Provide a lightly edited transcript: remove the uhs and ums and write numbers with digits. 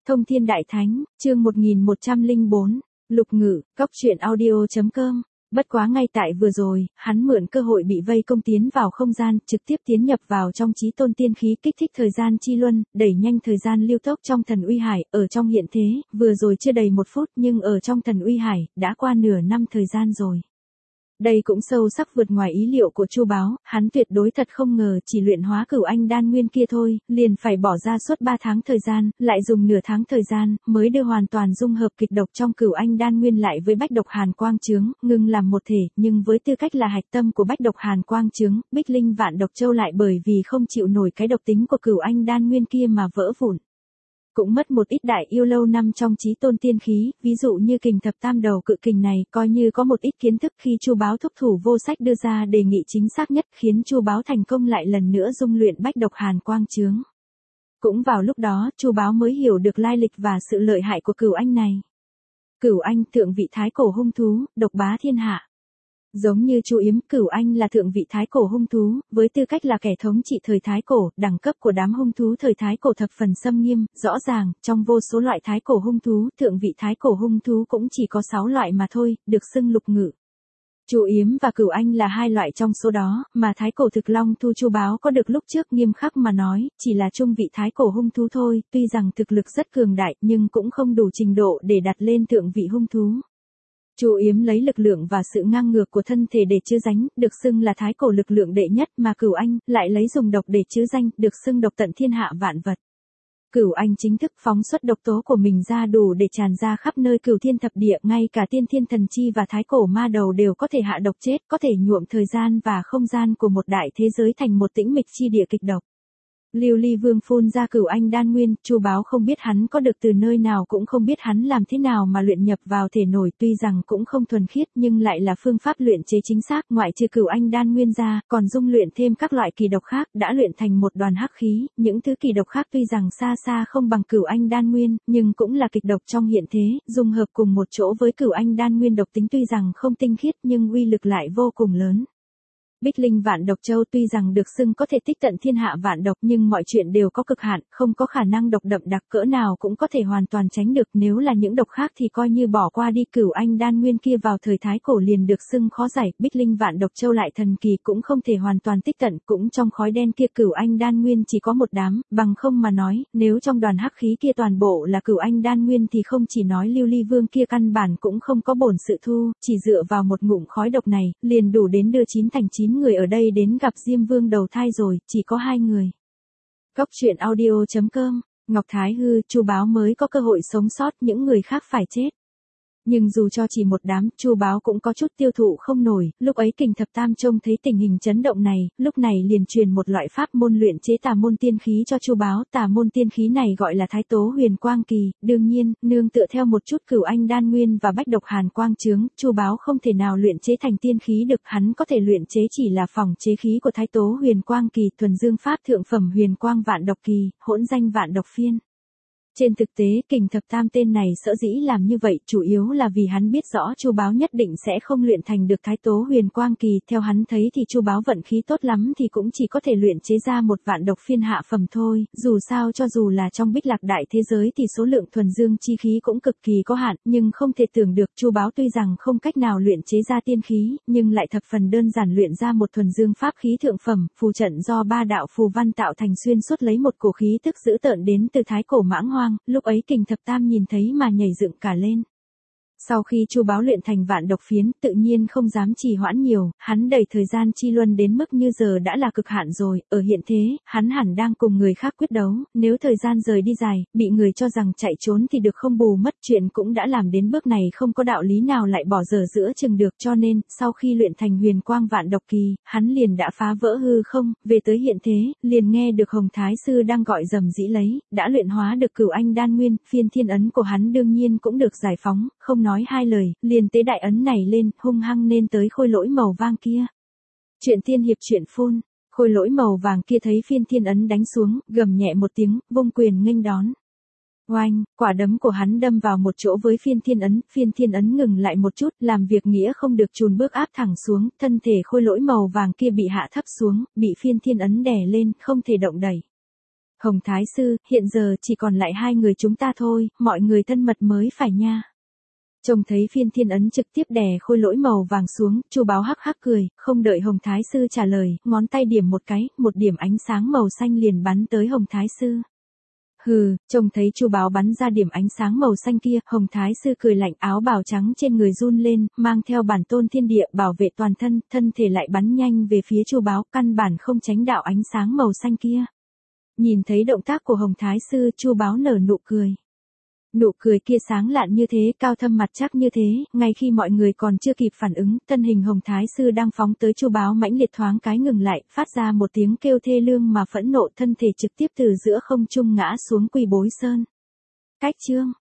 Thông Thiên Đại Thánh, chương 1104, Lục Ngự, Cóc truyện audio.com. Bất quá ngay tại vừa rồi, hắn mượn cơ hội bị vây công tiến vào không gian, trực tiếp tiến nhập vào trong chí tôn tiên khí, kích thích thời gian chi luân, đẩy nhanh thời gian lưu tốc trong thần uy hải, ở trong hiện thế, vừa rồi chưa đầy 1 phút nhưng ở trong thần uy hải, đã qua nửa năm thời gian rồi. Đây cũng sâu sắc vượt ngoài ý liệu của Chu Báo, hắn tuyệt đối thật không ngờ chỉ luyện hóa Cửu Anh đan nguyên kia thôi, liền phải bỏ ra suốt 3 tháng thời gian, lại dùng nửa tháng thời gian, mới đưa hoàn toàn dung hợp kịch độc trong Cửu Anh đan nguyên lại với bách độc hàn quang chướng, ngưng làm một thể, nhưng với tư cách là hạch tâm của bách độc hàn quang chướng, Bích Linh Vạn Độc Châu lại bởi vì không chịu nổi cái độc tính của Cửu Anh đan nguyên kia mà vỡ vụn. Cũng mất một ít đại yêu lâu năm trong chí tôn tiên khí, ví dụ như kình thập tam đầu cự kình này, coi như có một ít kiến thức khi Chu Báo thúc thủ vô sách đưa ra đề nghị chính xác nhất, khiến Chu Báo thành công lại lần nữa dung luyện bách độc hàn quang chướng. Cũng vào lúc đó, Chu Báo mới hiểu được lai lịch và sự lợi hại của Cửu Anh này. Cửu Anh, thượng vị thái cổ hung thú, độc bá thiên hạ. Giống như Chu Yếm, Cửu Anh là thượng vị thái cổ hung thú, với tư cách là kẻ thống trị thời thái cổ, đẳng cấp của đám hung thú thời thái cổ thập phần xâm nghiêm, rõ ràng, trong vô số loại thái cổ hung thú, thượng vị thái cổ hung thú cũng chỉ có 6 loại mà thôi, được xưng Lục Ngự. Chu Yếm và Cửu Anh là 2 loại trong số đó, mà thái cổ thực long thu Chu Báo có được lúc trước nghiêm khắc mà nói, chỉ là trung vị thái cổ hung thú thôi, tuy rằng thực lực rất cường đại nhưng cũng không đủ trình độ để đặt lên thượng vị hung thú. Chu Yếm lấy lực lượng và sự ngang ngược của thân thể để chứa danh, được xưng là thái cổ lực lượng đệ nhất, mà Cửu Anh lại lấy dùng độc để chứa danh, được xưng độc tận thiên hạ vạn vật. Cửu Anh chính thức phóng xuất độc tố của mình ra đủ để tràn ra khắp nơi cửu thiên thập địa, ngay cả tiên thiên thần chi và thái cổ ma đầu đều có thể hạ độc chết, có thể nhuộm thời gian và không gian của một đại thế giới thành một tĩnh mịch chi địa kịch độc. Lưu Ly Vương phun ra Cửu Anh đan nguyên, Chu Báo không biết hắn có được từ nơi nào, cũng không biết hắn làm thế nào mà luyện nhập vào thể nổi, tuy rằng cũng không thuần khiết nhưng lại là phương pháp luyện chế chính xác, ngoại trừ Cửu Anh đan nguyên ra, còn dung luyện thêm các loại kỳ độc khác, đã luyện thành một đoàn hắc khí, những thứ kỳ độc khác tuy rằng xa xa không bằng Cửu Anh đan nguyên, nhưng cũng là kịch độc trong hiện thế, dung hợp cùng một chỗ với Cửu Anh đan nguyên, độc tính tuy rằng không tinh khiết nhưng uy lực lại vô cùng lớn. Bích Linh Vạn Độc Châu tuy rằng được xưng có thể tích tận thiên hạ vạn độc nhưng mọi chuyện đều có cực hạn, không có khả năng độc đậm đặc cỡ nào cũng có thể hoàn toàn tránh được, nếu là những độc khác thì coi như bỏ qua đi. Cửu Anh đan nguyên kia vào thời thái cổ liền được xưng khó giải, Bích Linh Vạn Độc Châu lại thần kỳ cũng không thể hoàn toàn tích tận, cũng trong khói đen kia Cửu Anh đan nguyên chỉ có một đám, bằng không mà nói, nếu trong đoàn hắc khí kia toàn bộ là Cửu Anh đan nguyên thì không chỉ nói Lưu Ly Vương kia căn bản cũng không có bổn sự thu, chỉ dựa vào một ngụm khói độc này, liền đủ đến đưa 9 thành 9 người ở đây đến gặp Diêm Vương đầu thai rồi, chỉ có 2 người. Cóc truyện audio.com, Ngọc Thái Hư, Chu Báo mới có cơ hội sống sót, những người khác phải chết. Nhưng dù cho chỉ một đám, Chu Báo cũng có chút tiêu thụ không nổi, lúc ấy Kình Thập Tam trông thấy tình hình chấn động này, lúc này liền truyền một loại pháp môn luyện chế tà môn tiên khí cho Chu Báo, tà môn tiên khí này gọi là Thái Tố Huyền Quang Kỳ, đương nhiên, nương tựa theo một chút Cửu Anh đan nguyên và bách độc hàn quang chướng, Chu Báo không thể nào luyện chế thành tiên khí được, hắn có thể luyện chế chỉ là phòng chế khí của Thái Tố Huyền Quang Kỳ, thuần dương pháp thượng phẩm Huyền Quang Vạn Độc Kỳ, hỗn danh Vạn Độc Phiên. Trên thực tế, Kình Thập Tam tên này sở dĩ làm như vậy, chủ yếu là vì hắn biết rõ Chu Báo nhất định sẽ không luyện thành được Thái Tố Huyền Quang Kỳ, theo hắn thấy thì Chu Báo vận khí tốt lắm thì cũng chỉ có thể luyện chế ra một Vạn Độc Phiên hạ phẩm thôi, dù sao cho dù là trong Bích Lạc đại thế giới thì số lượng thuần dương chi khí cũng cực kỳ có hạn, nhưng không thể tưởng được Chu Báo tuy rằng không cách nào luyện chế ra tiên khí, nhưng lại thập phần đơn giản luyện ra một thuần dương pháp khí thượng phẩm, phù trận do 3 đạo phù văn tạo thành, xuyên suốt lấy một cổ khí tức dữ tợn đến từ thái cổ mãng hoang. Lúc ấy Kình Thập Tam nhìn thấy mà nhảy dựng cả lên. Sau khi Chu Báo luyện thành Vạn Độc Phiến, tự nhiên không dám trì hoãn nhiều, hắn đẩy thời gian chi luân đến mức như giờ đã là cực hạn rồi, ở hiện thế, hắn hẳn đang cùng người khác quyết đấu, nếu thời gian rời đi dài, bị người cho rằng chạy trốn thì được không bù mất, chuyện cũng đã làm đến bước này không có đạo lý nào lại bỏ dở giữa chừng được, cho nên, sau khi luyện thành Huyền Quang Vạn Độc Kỳ, hắn liền đã phá vỡ hư không, về tới hiện thế, liền nghe được Hồng Thái Sư đang gọi rầm rĩ lấy, đã luyện hóa được Cửu Anh đan nguyên, phiên thiên ấn của hắn đương nhiên cũng được giải phóng, không nói hai lời, liền tế đại ấn này lên, hung hăng nên tới khôi lỗi màu vàng kia. Chuyện tiên hiệp truyện phun, khôi lỗi màu vàng kia thấy phiên thiên ấn đánh xuống, gầm nhẹ một tiếng, vung quyền nghênh đón. Oanh, quả đấm của hắn đâm vào một chỗ với phiên thiên ấn ngừng lại một chút, làm việc nghĩa không được chùn bước áp thẳng xuống, thân thể khôi lỗi màu vàng kia bị hạ thấp xuống, bị phiên thiên ấn đè lên, không thể động đẩy. Hồng Thái Sư, hiện giờ chỉ còn lại hai người chúng ta thôi, mọi người thân mật mới phải nha. Trông thấy phiên thiên ấn trực tiếp đè khôi lỗi màu vàng xuống, Chu Báo hắc hắc cười, không đợi Hồng Thái Sư trả lời, ngón tay điểm một cái, một điểm ánh sáng màu xanh liền bắn tới Hồng Thái Sư. Hừ, trông thấy Chu Báo bắn ra điểm ánh sáng màu xanh kia, Hồng Thái Sư cười lạnh, áo bào trắng trên người run lên, mang theo bản tôn thiên địa bảo vệ toàn thân, thân thể lại bắn nhanh về phía Chu Báo, căn bản không tránh đạo ánh sáng màu xanh kia. Nhìn thấy động tác của Hồng Thái Sư, Chu Báo nở nụ cười. Nụ cười kia sáng lạn như thế, cao thâm mặt chắc như thế, ngay khi mọi người còn chưa kịp phản ứng, thân hình Hồng Thái Sư đang phóng tới Chu Báo mãnh liệt thoáng cái ngừng lại, phát ra một tiếng kêu thê lương mà phẫn nộ, thân thể trực tiếp từ giữa không trung ngã xuống Quỳ Bối Sơn. Cách chương